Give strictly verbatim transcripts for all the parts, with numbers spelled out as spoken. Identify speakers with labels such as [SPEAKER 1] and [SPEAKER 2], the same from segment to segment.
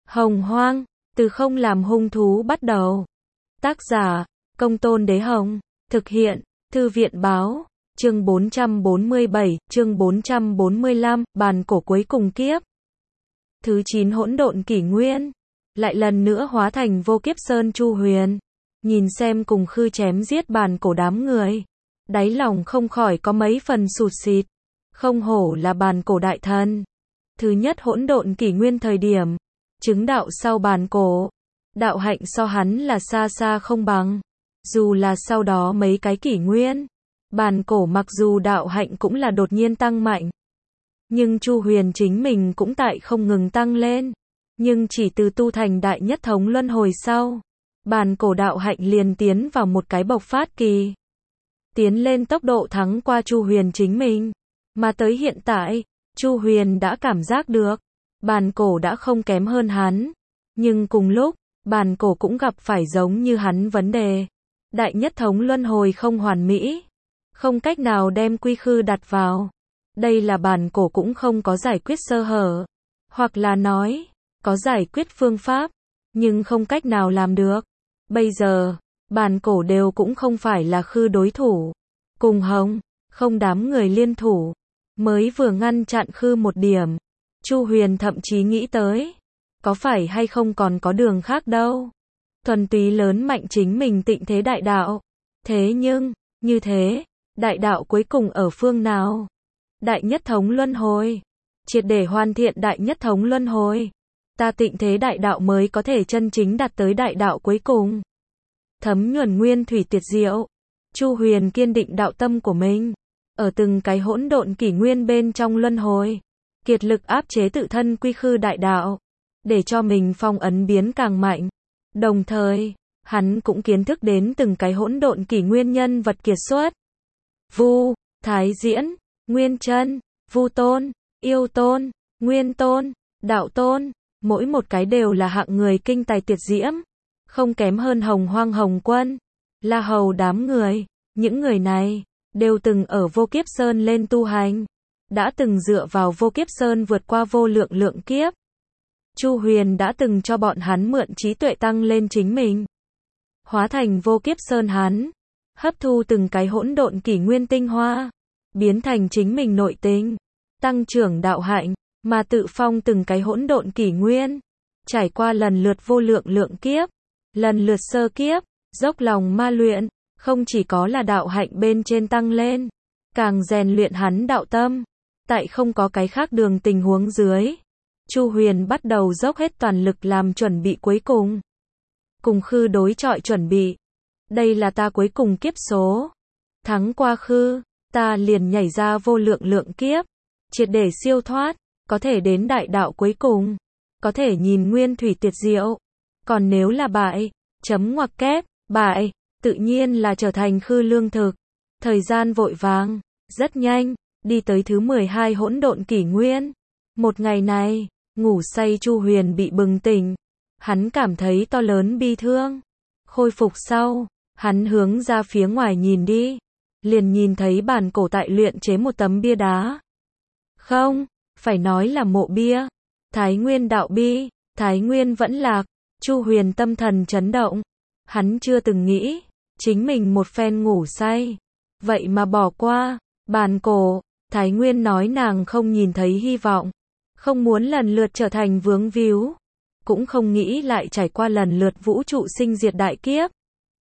[SPEAKER 1] Hồng Hoang, từ không làm hung thú bắt đầu. Tác giả, Công Tôn Đế Hồng. Thực hiện, Thư viện Báo. Chương bốn trăm bốn mươi bảy, chương bốn trăm bốn mươi lăm, bàn cổ cuối cùng kiếp. Thứ chín hỗn độn kỷ nguyên. Lại lần nữa hóa thành vô kiếp sơn Chu Huyền. Nhìn xem cùng khư chém giết bàn cổ đám người. Đáy lòng không khỏi có mấy phần sụt xịt. Không hổ là bàn cổ đại thần. Thứ nhất hỗn độn kỷ nguyên thời điểm. Chứng đạo sau bàn cổ. Đạo hạnh so hắn là xa xa không bằng. Dù là sau đó mấy cái kỷ nguyên. Bàn cổ mặc dù đạo hạnh cũng là đột nhiên tăng mạnh. Nhưng Chu Huyền chính mình cũng tại không ngừng tăng lên. Nhưng chỉ từ tu thành đại nhất thống luân hồi sau. Bàn cổ đạo hạnh liền tiến vào một cái bộc phát kỳ. Tiến lên tốc độ thắng qua Chu Huyền chính mình. Mà tới hiện tại, Chu Huyền đã cảm giác được. Bàn cổ đã không kém hơn hắn. Nhưng cùng lúc, bàn cổ cũng gặp phải giống như hắn vấn đề. Đại nhất thống luân hồi không hoàn mỹ. Không cách nào đem quy khư đặt vào. Đây là bàn cổ cũng không có giải quyết sơ hở. Hoặc là nói, có giải quyết phương pháp, nhưng không cách nào làm được. Bây giờ, bàn cổ đều cũng không phải là khư đối thủ. Cùng Hồng, không đám người liên thủ. Mới vừa ngăn chặn khư một điểm. Chu Huyền thậm chí nghĩ tới. Có phải hay không còn có đường khác đâu. Thuần túy lớn mạnh chính mình tịnh thế đại đạo. Thế nhưng, như thế, đại đạo cuối cùng ở phương nào? Đại nhất thống luân hồi. Triệt để hoàn thiện đại nhất thống luân hồi. Ta tịnh thế đại đạo mới có thể chân chính đạt tới đại đạo cuối cùng. Thấm nhuần nguyên thủy tuyệt diệu. Chu Huyền kiên định đạo tâm của mình. Ở từng cái hỗn độn kỷ nguyên bên trong luân hồi. Kiệt lực áp chế tự thân quy khư đại đạo. Để cho mình phong ấn biến càng mạnh. Đồng thời, hắn cũng kiến thức đến từng cái hỗn độn kỷ nguyên nhân vật kiệt xuất. Vu, Thái Diễn, Nguyên Chân, Vu Tôn, Yêu Tôn, Nguyên Tôn, Đạo Tôn, mỗi một cái đều là hạng người kinh tài tuyệt diễm, không kém hơn Hồng Hoang Hồng Quân, La Hầu đám người. Những người này đều từng ở vô kiếp sơn lên tu hành, đã từng dựa vào vô kiếp sơn vượt qua vô lượng lượng kiếp. Chu Huyền đã từng cho bọn hắn mượn trí tuệ tăng lên chính mình. Hóa thành vô kiếp sơn hắn, hấp thu từng cái hỗn độn kỷ nguyên tinh hoa, biến thành chính mình nội tinh, tăng trưởng đạo hạnh, mà tự phong từng cái hỗn độn kỷ nguyên, trải qua lần lượt vô lượng lượng kiếp, lần lượt sơ kiếp, dốc lòng ma luyện, không chỉ có là đạo hạnh bên trên tăng lên, càng rèn luyện hắn đạo tâm. Tại không có cái khác đường tình huống dưới, Chu Huyền bắt đầu dốc hết toàn lực làm chuẩn bị cuối cùng. Cùng khư đối chọi chuẩn bị. Đây là ta cuối cùng kiếp số. Thắng qua khư, ta liền nhảy ra vô lượng lượng kiếp. Triệt để siêu thoát, có thể đến đại đạo cuối cùng. Có thể nhìn nguyên thủy tuyệt diệu. Còn nếu là bại, chấm ngoặc kép, bại, tự nhiên là trở thành khư lương thực. Thời gian vội vàng, rất nhanh, đi tới thứ mười hai hỗn độn kỷ nguyên. Một ngày này, ngủ say Chu Huyền bị bừng tỉnh. Hắn cảm thấy to lớn bi thương. Khôi phục sau, hắn hướng ra phía ngoài nhìn đi. Liền nhìn thấy bàn cổ tại luyện chế một tấm bia đá. Không, phải nói là mộ bia. Thái Nguyên đạo bi, Thái Nguyên vẫn lạc. Chu Huyền tâm thần chấn động. Hắn chưa từng nghĩ, chính mình một phen ngủ say. Vậy mà bỏ qua, bàn cổ. Thái Nguyên nói nàng không nhìn thấy hy vọng. Không muốn lần lượt trở thành vướng víu. Cũng không nghĩ lại trải qua lần lượt vũ trụ sinh diệt đại kiếp.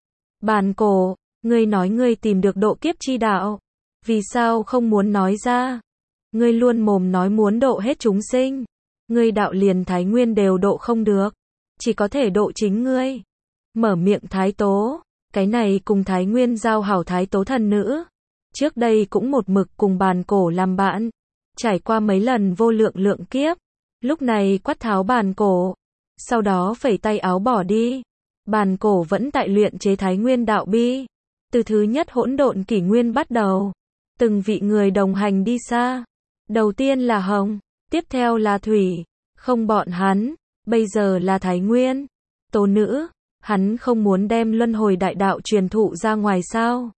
[SPEAKER 1] Bàn cổ, ngươi nói ngươi tìm được độ kiếp chi đạo. Vì sao không muốn nói ra? Ngươi luôn mồm nói muốn độ hết chúng sinh. Ngươi đạo liền Thái Nguyên đều độ không được. Chỉ có thể độ chính ngươi. Mở miệng Thái Tố. Cái này cùng Thái Nguyên giao hảo Thái Tố thần nữ. Trước đây cũng một mực cùng bàn cổ làm bạn. Trải qua mấy lần vô lượng lượng kiếp. Lúc này quát tháo bàn cổ. Sau đó phẩy tay áo bỏ đi. Bàn cổ vẫn tại luyện chế Thái Nguyên đạo bi. Từ thứ nhất hỗn độn kỷ nguyên bắt đầu. Từng vị người đồng hành đi xa. Đầu tiên là Hồng. Tiếp theo là Thủy. Không bọn hắn. Bây giờ là Thái Nguyên. Tố nữ. Hắn không muốn đem luân hồi đại đạo truyền thụ ra ngoài sao?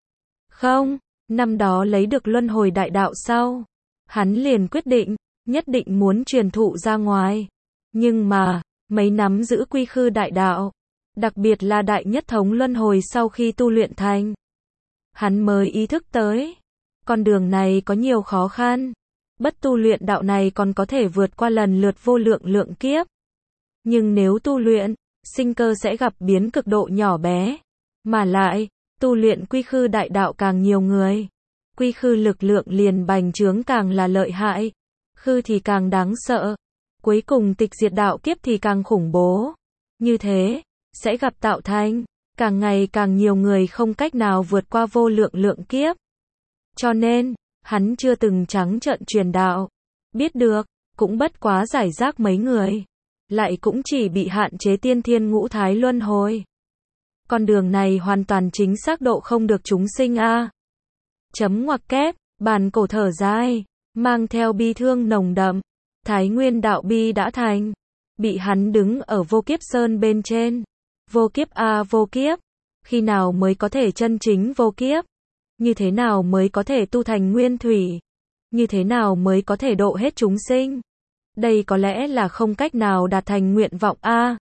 [SPEAKER 1] Không. Năm đó lấy được luân hồi đại đạo sau. Hắn liền quyết định. Nhất định muốn truyền thụ ra ngoài. Nhưng mà, mấy nắm giữ quy khư đại đạo, đặc biệt là đại nhất thống luân hồi sau khi tu luyện thành. Hắn mới ý thức tới, con đường này có nhiều khó khăn, bất tu luyện đạo này còn có thể vượt qua lần lượt vô lượng lượng kiếp. Nhưng nếu tu luyện, sinh cơ sẽ gặp biến cực độ nhỏ bé, mà lại, tu luyện quy khư đại đạo càng nhiều người, quy khư lực lượng liền bành trướng càng là lợi hại, khư thì càng đáng sợ, cuối cùng tịch diệt đạo kiếp thì càng khủng bố. Như thế, sẽ gặp tạo thành, càng ngày càng nhiều người không cách nào vượt qua vô lượng lượng kiếp. Cho nên, hắn chưa từng trắng trợn truyền đạo, biết được, cũng bất quá giải rác mấy người, lại cũng chỉ bị hạn chế tiên thiên ngũ thái luân hồi. Con đường này hoàn toàn chính xác độ không được chúng sinh a. Chấm ngoặc kép, bàn cổ thở dài, mang theo bi thương nồng đậm, Thái Nguyên đạo bi đã thành, bị hắn đứng ở vô kiếp sơn bên trên. Vô kiếp a vô kiếp, khi nào mới có thể chân chính vô kiếp? Như thế nào mới có thể tu thành nguyên thủy? Như thế nào mới có thể độ hết chúng sinh? Đây có lẽ là không cách nào đạt thành nguyện vọng a.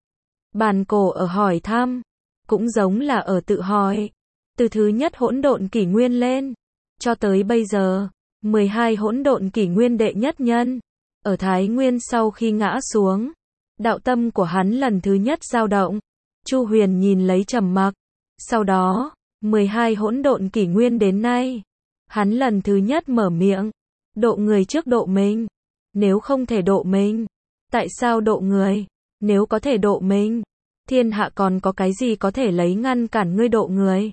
[SPEAKER 1] Bàn cổ ở hỏi thăm, cũng giống là ở tự hỏi. Từ thứ nhất hỗn độn kỷ nguyên lên, cho tới bây giờ, mười hai hỗn độn kỷ nguyên đệ nhất nhân, ở Thái Nguyên sau khi ngã xuống, đạo tâm của hắn lần thứ nhất dao động. Chu Huyền nhìn lấy trầm mặc. Sau đó, mười hai hỗn độn kỷ nguyên đến nay, hắn lần thứ nhất mở miệng, độ người trước độ mình. Nếu không thể độ mình, tại sao độ người? Nếu có thể độ mình, thiên hạ còn có cái gì có thể lấy ngăn cản ngươi độ người?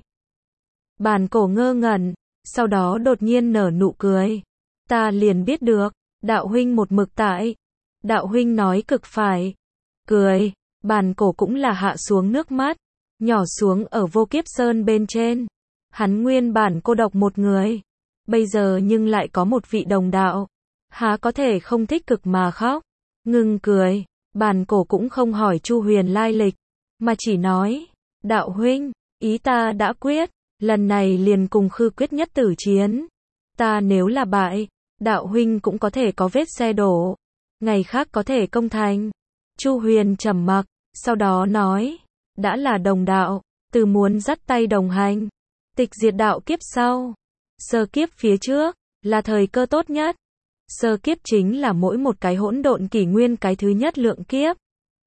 [SPEAKER 1] Bàn cổ ngơ ngẩn, sau đó đột nhiên nở nụ cười. Ta liền biết được, đạo huynh một mực tại. Đạo huynh nói cực phải. Cười, bàn cổ cũng là hạ xuống nước mắt, nhỏ xuống ở vô kiếp sơn bên trên. Hắn nguyên bản cô độc một người, bây giờ nhưng lại có một vị đồng đạo. Há có thể không thích cực mà khóc. Ngưng cười, bàn cổ cũng không hỏi Chu Huyền lai lịch, mà chỉ nói, đạo huynh, ý ta đã quyết, lần này liền cùng khư quyết nhất tử chiến. Ta nếu là bại, đạo huynh cũng có thể có vết xe đổ, ngày khác có thể công thành. Chu Huyền trầm mặc, sau đó nói, đã là đồng đạo, từ muốn dắt tay đồng hành. Tịch diệt đạo kiếp sau, sơ kiếp phía trước, là thời cơ tốt nhất. Sơ kiếp chính là mỗi một cái hỗn độn kỷ nguyên cái thứ nhất lượng kiếp.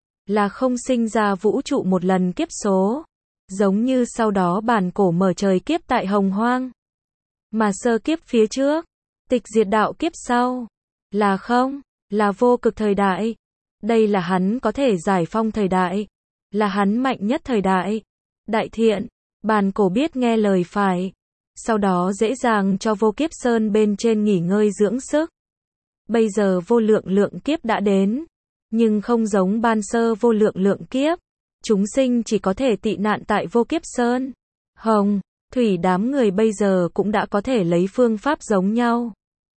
[SPEAKER 1] Là không sinh ra vũ trụ một lần kiếp số. Giống như sau đó bàn cổ mở trời kiếp tại Hồng Hoang. Mà sơ kiếp phía trước, tịch diệt đạo kiếp sau, là không, là vô cực thời đại. Đây là hắn có thể giải phong thời đại. Là hắn mạnh nhất thời đại. Đại thiện, bàn cổ biết nghe lời phải. Sau đó dễ dàng cho vô kiếp sơn bên trên nghỉ ngơi dưỡng sức. Bây giờ vô lượng lượng kiếp đã đến, nhưng không giống ban sơ vô lượng lượng kiếp, chúng sinh chỉ có thể tị nạn tại vô kiếp sơn. Hồng, thủy đám người bây giờ cũng đã có thể lấy phương pháp giống nhau.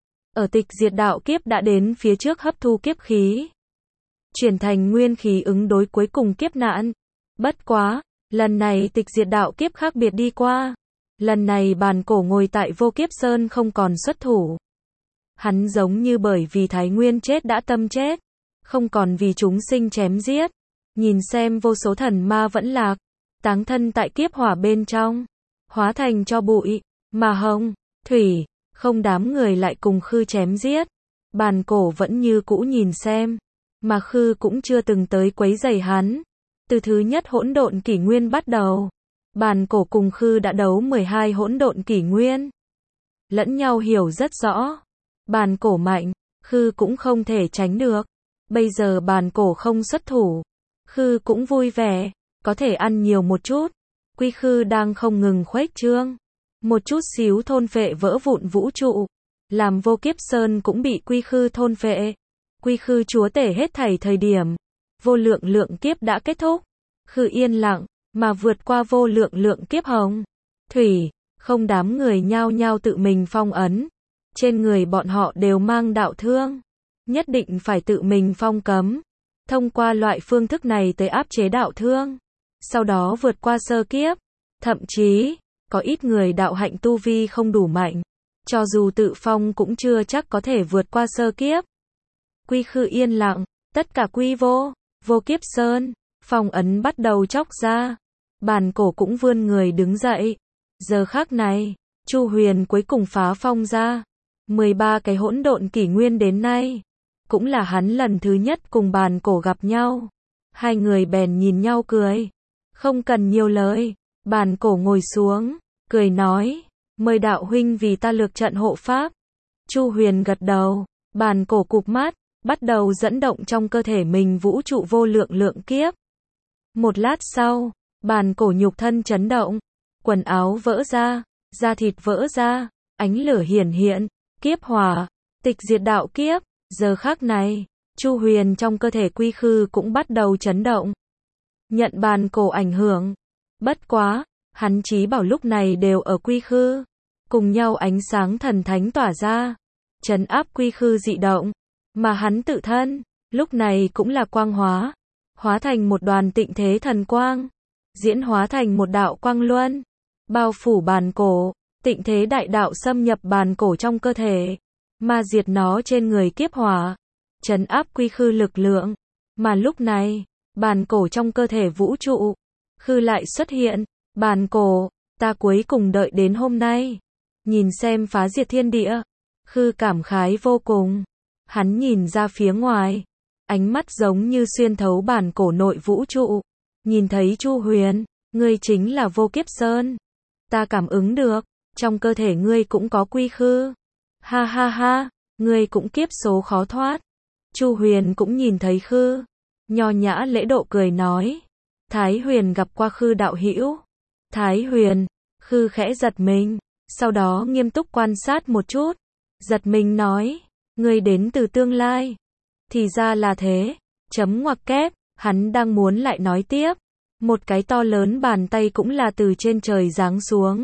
[SPEAKER 1] Ở tịch diệt đạo kiếp đã đến phía trước hấp thu kiếp khí, chuyển thành nguyên khí ứng đối cuối cùng kiếp nạn. Bất quá, lần này tịch diệt đạo kiếp khác biệt đi qua. Lần này bàn cổ ngồi tại vô kiếp sơn không còn xuất thủ. Hắn giống như bởi vì Thái Nguyên chết đã tâm chết, không còn vì chúng sinh chém giết. Nhìn xem vô số thần ma vẫn lạc, táng thân tại kiếp hỏa bên trong, hóa thành cho bụi, mà hồng, thủy, không đám người lại cùng khư chém giết. Bàn cổ vẫn như cũ nhìn xem, mà khư cũng chưa từng tới quấy rầy hắn. Từ thứ nhất hỗn độn kỷ nguyên bắt đầu, bàn cổ cùng khư đã đấu mười hai hỗn độn kỷ nguyên. Lẫn nhau hiểu rất rõ. Bàn cổ mạnh, khư cũng không thể tránh được. Bây giờ bàn cổ không xuất thủ, khư cũng vui vẻ, có thể ăn nhiều một chút. Quy khư đang không ngừng khuếch trương, một chút xíu thôn phệ vỡ vụn vũ trụ, làm vô kiếp sơn cũng bị quy khư thôn phệ. Quy khư chúa tể hết thảy thời điểm, vô lượng lượng kiếp đã kết thúc. Khư yên lặng, mà vượt qua vô lượng lượng kiếp hồng, thủy, không đám người nhao nhao tự mình phong ấn. Trên người bọn họ đều mang đạo thương, nhất định phải tự mình phong cấm. Thông qua loại phương thức này tới áp chế đạo thương, sau đó vượt qua sơ kiếp. Thậm chí, có ít người đạo hạnh tu vi không đủ mạnh, cho dù tự phong cũng chưa chắc có thể vượt qua sơ kiếp. Quy khư yên lặng, tất cả quy vô, Vô Kiếp Sơn, phong ấn bắt đầu chóc ra. Bàn cổ cũng vươn người đứng dậy. Giờ khắc này, Chu Huyền cuối cùng phá phong ra. mười ba cái hỗn độn kỷ nguyên đến nay, cũng là hắn lần thứ nhất cùng bàn cổ gặp nhau. Hai người bèn nhìn nhau cười. Không cần nhiều lời, bàn cổ ngồi xuống, cười nói, mời đạo huynh vì ta lược trận hộ pháp. Chu Huyền gật đầu, bàn cổ cụp mắt, bắt đầu dẫn động trong cơ thể mình vũ trụ vô lượng lượng kiếp. Một lát sau, bàn cổ nhục thân chấn động, quần áo vỡ ra, da thịt vỡ ra, ánh lửa hiển hiện, kiếp hỏa, tịch diệt đạo kiếp. Giờ khắc này, Chu Huyền trong cơ thể quy khư cũng bắt đầu chấn động. Nhận bàn cổ ảnh hưởng. Bất quá, hắn chí bảo lúc này đều ở quy khư. Cùng nhau ánh sáng thần thánh tỏa ra. Trấn áp quy khư dị động. Mà hắn tự thân, lúc này cũng là quang hóa. Hóa thành một đoàn tịnh thế thần quang. Diễn hóa thành một đạo quang luân. Bao phủ bàn cổ. Tịnh thế đại đạo xâm nhập bàn cổ trong cơ thể. Mà diệt nó trên người kiếp hỏa. Trấn áp quy khư lực lượng. Mà lúc này, bàn cổ trong cơ thể vũ trụ. Khư lại xuất hiện. Bàn cổ, ta cuối cùng đợi đến hôm nay. Nhìn xem phá diệt thiên địa. Khư cảm khái vô cùng. Hắn nhìn ra phía ngoài. Ánh mắt giống như xuyên thấu bàn cổ nội vũ trụ. Nhìn thấy Chu Huyền, ngươi chính là Vô Kiếp Sơn. Ta cảm ứng được, trong cơ thể ngươi cũng có quy khư. Ha ha ha, ngươi cũng kiếp số khó thoát. Chu Huyền cũng nhìn thấy khư. Nho nhã lễ độ cười nói. Thái Huyền gặp qua khư đạo hữu. Thái Huyền, khư khẽ giật mình. Sau đó nghiêm túc quan sát một chút. Giật mình nói. Ngươi đến từ tương lai. Thì ra là thế. Chấm ngoặc kép. Hắn đang muốn lại nói tiếp. Một cái to lớn bàn tay cũng là từ trên trời giáng xuống.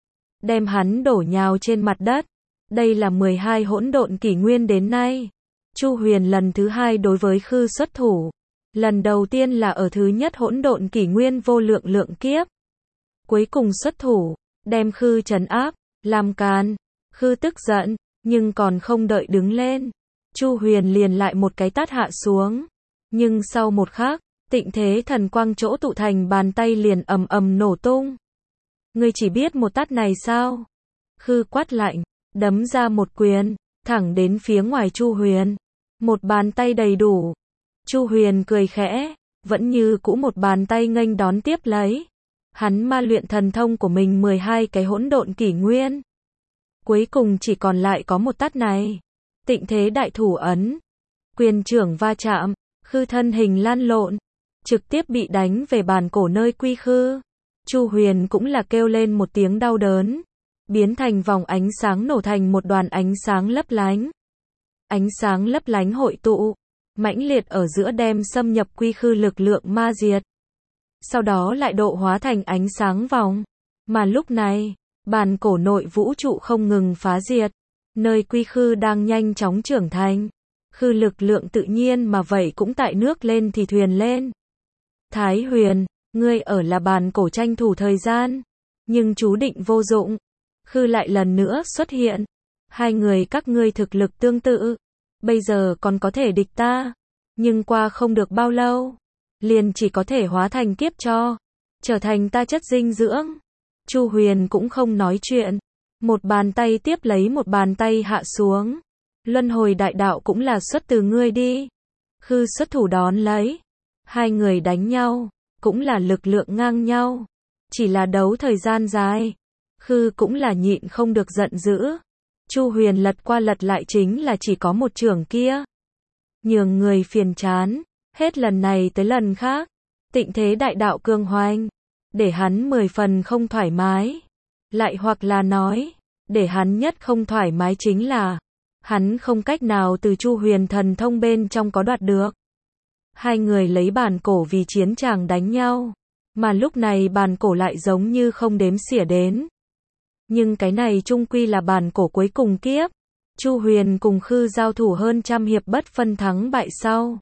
[SPEAKER 1] Đem hắn đổ nhào trên mặt đất. Đây là mười hai hỗn độn kỷ nguyên đến nay. Chu Huyền lần thứ hai đối với khư xuất thủ. Lần đầu tiên là ở thứ nhất hỗn độn kỷ nguyên vô lượng lượng kiếp. Cuối cùng xuất thủ, đem khư trấn áp, làm càn. Khư tức giận, nhưng còn không đợi đứng lên. Chu Huyền liền lại một cái tát hạ xuống. Nhưng sau một khắc, tịnh thế thần quang chỗ tụ thành bàn tay liền ầm ầm nổ tung. Ngươi chỉ biết một tát này sao? Khư quát lạnh, đấm ra một quyền, thẳng đến phía ngoài Chu Huyền. Một bàn tay đầy đủ. Chu Huyền cười khẽ, vẫn như cũ một bàn tay nghênh đón tiếp lấy. Hắn ma luyện thần thông của mình mười hai cái hỗn độn kỷ nguyên. Cuối cùng chỉ còn lại có một tát này. Tịnh thế đại thủ ấn. Quyền trưởng va chạm, khư thân hình lan lộn. Trực tiếp bị đánh về bàn cổ nơi quy khư. Chu Huyền cũng là kêu lên một tiếng đau đớn. Biến thành vòng ánh sáng nổ thành một đoàn ánh sáng lấp lánh. Ánh sáng lấp lánh hội tụ. Mãnh liệt ở giữa đem xâm nhập quy khư lực lượng ma diệt. Sau đó lại độ hóa thành ánh sáng vòng. Mà lúc này, bàn cổ nội vũ trụ không ngừng phá diệt. Nơi quy khư đang nhanh chóng trưởng thành. Khư lực lượng tự nhiên mà vậy cũng tại nước lên thì thuyền lên. Thái Huyền, ngươi ở là bàn cổ tranh thủ thời gian. Nhưng chú định vô dụng. Khư lại lần nữa xuất hiện. Hai người các ngươi thực lực tương tự. Bây giờ còn có thể địch ta. Nhưng qua không được bao lâu. Liền chỉ có thể hóa thành kiếp cho. Trở thành ta chất dinh dưỡng. Chu Huyền cũng không nói chuyện. Một bàn tay tiếp lấy một bàn tay hạ xuống. Luân hồi đại đạo cũng là xuất từ ngươi đi. Khư xuất thủ đón lấy. Hai người đánh nhau. Cũng là lực lượng ngang nhau. Chỉ là đấu thời gian dài. Khư cũng là nhịn không được giận dữ. Chu Huyền lật qua lật lại chính là chỉ có một chưởng kia. Nhường người phiền chán. Hết lần này tới lần khác. Tịnh thế đại đạo cường hoành. Để hắn mười phần không thoải mái. Lại hoặc là nói. Để hắn nhất không thoải mái chính là. Hắn không cách nào từ Chu Huyền thần thông bên trong có đoạt được. Hai người lấy bàn cổ vì chiến tràng đánh nhau. Mà lúc này bàn cổ lại giống như không đếm xỉa đến. Nhưng cái này chung quy là bàn cổ cuối cùng kiếp. Chu Huyền cùng Khư giao thủ hơn trăm hiệp bất phân thắng bại sau.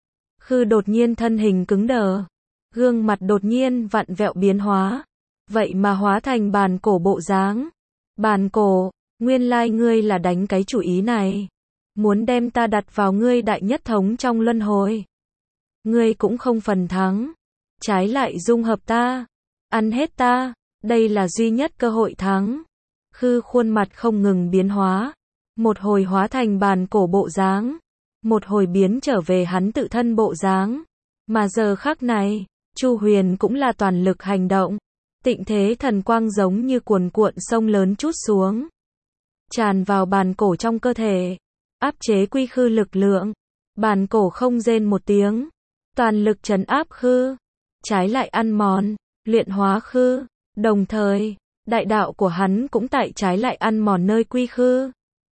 [SPEAKER 1] Khư đột nhiên thân hình cứng đờ. Gương mặt đột nhiên vặn vẹo biến hóa. Vậy mà hóa thành bàn cổ bộ dáng. Bàn cổ, nguyên lai ngươi là đánh cái chủ ý này. Muốn đem ta đặt vào ngươi đại nhất thống trong luân hồi. ngươi cũng không phần thắng. Trái lại dung hợp ta, ăn hết ta, đây là duy nhất cơ hội thắng. Khư khuôn mặt không ngừng biến hóa, một hồi hóa thành bàn cổ bộ dáng, một hồi biến trở về hắn tự thân bộ dáng. Mà giờ khắc này, Chu Huyền cũng là toàn lực hành động, tịnh thế thần quang giống như cuồn cuộn sông lớn trút xuống, tràn vào bàn cổ trong cơ thể, áp chế quy khư lực lượng. Bàn cổ không rên một tiếng, toàn lực trấn áp khư, trái lại ăn mòn, luyện hóa khư, đồng thời, đại đạo của hắn cũng tại trái lại ăn mòn nơi quy khư.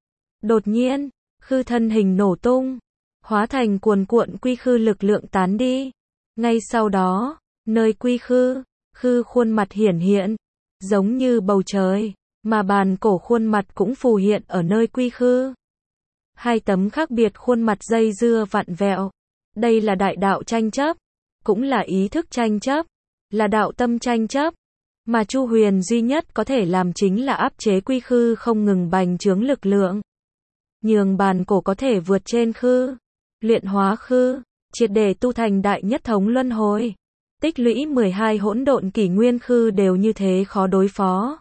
[SPEAKER 1] Đột nhiên, khư thân hình nổ tung, hóa thành cuồn cuộn quy khư lực lượng tán đi. Ngay sau đó, nơi quy khư, khư khuôn mặt hiển hiện, giống như bầu trời, mà bàn cổ khuôn mặt cũng phù hiện ở nơi quy khư. Hai tấm khác biệt khuôn mặt dây dưa vặn vẹo. Đây là đại đạo tranh chấp, cũng là ý thức tranh chấp, là đạo tâm tranh chấp. Mà Chu Huyền duy nhất có thể làm chính là áp chế quy khư không ngừng bành trướng lực lượng. Nhường bàn cổ có thể vượt trên khư, luyện hóa khư, triệt để tu thành đại nhất thống luân hồi. Tích lũy mười hai hỗn độn kỷ nguyên khư đều như thế khó đối phó.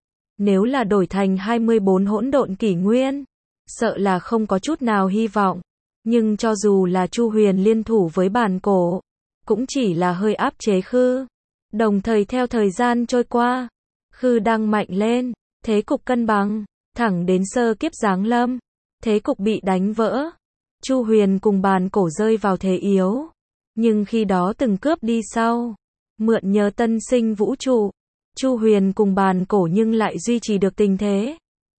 [SPEAKER 1] Nếu là đổi thành hai mươi bốn hỗn độn kỷ nguyên, sợ là không có chút nào hy vọng. Nhưng cho dù là Chu Huyền liên thủ với bàn cổ, cũng chỉ là hơi áp chế khư. Đồng thời theo thời gian trôi qua, khư đang mạnh lên, thế cục cân bằng, thẳng đến sơ kiếp giáng lâm, thế cục bị đánh vỡ. Chu Huyền cùng bàn cổ rơi vào thế yếu, nhưng khi đó từng cướp đi sau, mượn nhờ tân sinh vũ trụ, Chu Huyền cùng bàn cổ nhưng lại duy trì được tình thế.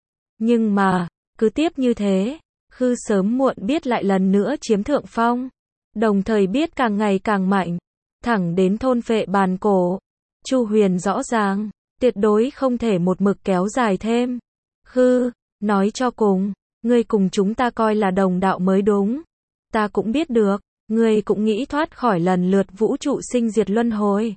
[SPEAKER 1] Nhưng mà, cứ tiếp như thế, khư sớm muộn biết lại lần nữa chiếm thượng phong, đồng thời biết càng ngày càng mạnh, thẳng đến thôn phệ bàn cổ. Chu Huyền rõ ràng, tuyệt đối không thể một mực kéo dài thêm. Khư, nói cho cùng, ngươi cùng chúng ta coi là đồng đạo mới đúng. Ta cũng biết được, ngươi cũng nghĩ thoát khỏi lần lượt vũ trụ sinh diệt luân hồi.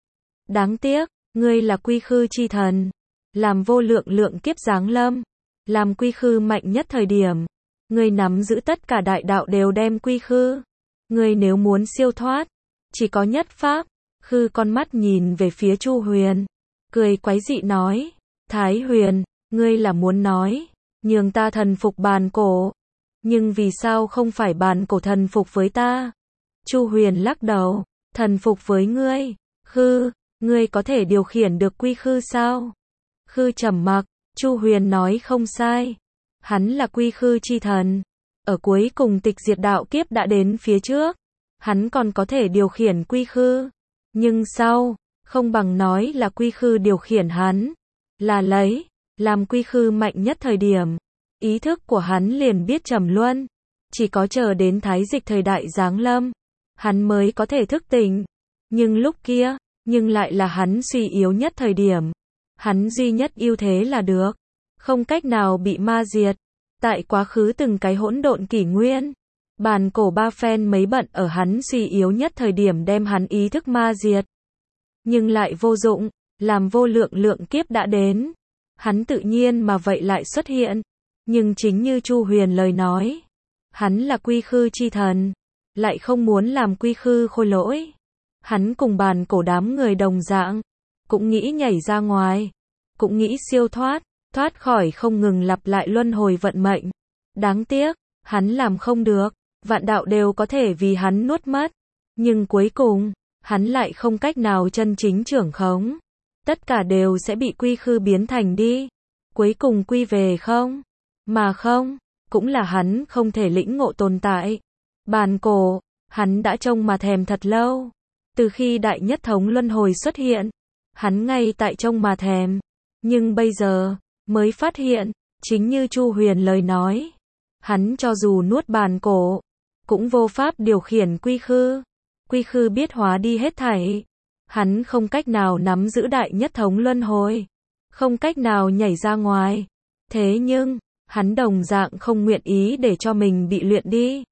[SPEAKER 1] Đáng tiếc, ngươi là quy khư chi thần, làm vô lượng lượng kiếp giáng lâm, làm quy khư mạnh nhất thời điểm. Ngươi nắm giữ tất cả đại đạo đều đem quy khư. Ngươi nếu muốn siêu thoát, chỉ có nhất pháp. Khư con mắt nhìn về phía Chu Huyền, cười quái dị nói, Thái Huyền, ngươi là muốn nói, nhường ta thần phục bàn cổ. Nhưng vì sao không phải bàn cổ thần phục với ta? Chu Huyền lắc đầu, thần phục với ngươi. Khư, ngươi có thể điều khiển được quy khư sao? Khư trầm mặc, Chu Huyền nói không sai. Hắn là quy khư chi thần. Ở cuối cùng tịch diệt đạo kiếp đã đến phía trước, hắn còn có thể điều khiển quy khư. Nhưng sau, không bằng nói là quy khư điều khiển hắn. Là lấy, làm quy khư mạnh nhất thời điểm. Ý thức của hắn liền biết trầm luân. Chỉ có chờ đến thái dịch thời đại giáng lâm, hắn mới có thể thức tỉnh. Nhưng lúc kia, nhưng lại là hắn suy yếu nhất thời điểm. Hắn duy nhất ưu thế là được, không cách nào bị ma diệt. Tại quá khứ từng cái hỗn độn kỷ nguyên, bàn cổ ba phen mấy bận ở hắn suy yếu nhất thời điểm đem hắn ý thức ma diệt. Nhưng lại vô dụng, làm vô lượng lượng kiếp đã đến. Hắn tự nhiên mà vậy lại xuất hiện. Nhưng chính như Chu Huyền lời nói, hắn là quy khư chi thần, lại không muốn làm quy khư khôi lỗi. Hắn cùng bàn cổ đám người đồng dạng, cũng nghĩ nhảy ra ngoài, cũng nghĩ siêu thoát, thoát khỏi không ngừng lặp lại luân hồi vận mệnh. Đáng tiếc, hắn làm không được, vạn đạo đều có thể vì hắn nuốt mất. Nhưng cuối cùng, hắn lại không cách nào chân chính trưởng khống. Tất cả đều sẽ bị quy khư biến thành đi. Cuối cùng quy về không. Mà không, cũng là hắn không thể lĩnh ngộ tồn tại. Bàn cổ, hắn đã trông mà thèm thật lâu. Từ khi đại nhất thống luân hồi xuất hiện, hắn ngay tại trông mà thèm. Nhưng bây giờ, mới phát hiện, chính như Chu Huyền lời nói. Hắn cho dù nuốt bàn cổ, cũng vô pháp điều khiển quy khư. Quy khư biết hóa đi hết thảy. Hắn không cách nào nắm giữ đại nhất thống luân hồi. Không cách nào nhảy ra ngoài. Thế nhưng, hắn đồng dạng không nguyện ý để cho mình bị luyện đi.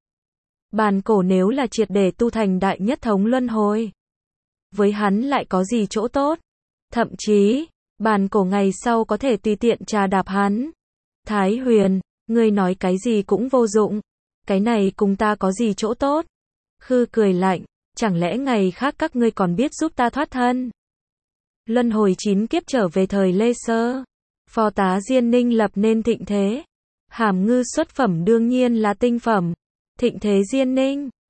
[SPEAKER 1] Bàn cổ nếu là triệt để tu thành đại nhất thống luân hồi, với hắn lại có gì chỗ tốt? Thậm chí, bàn cổ ngày sau có thể tùy tiện trà đạp hắn. Thái Huyền, ngươi nói cái gì cũng vô dụng. Cái này cùng ta có gì chỗ tốt? Khư cười lạnh, chẳng lẽ ngày khác các ngươi còn biết giúp ta thoát thân? Luân hồi chín kiếp trở về thời Lê Sơ, phò tá Diên Ninh lập nên thịnh thế. Hàm Ngư xuất phẩm đương nhiên là tinh phẩm. Thịnh thế Diên Ninh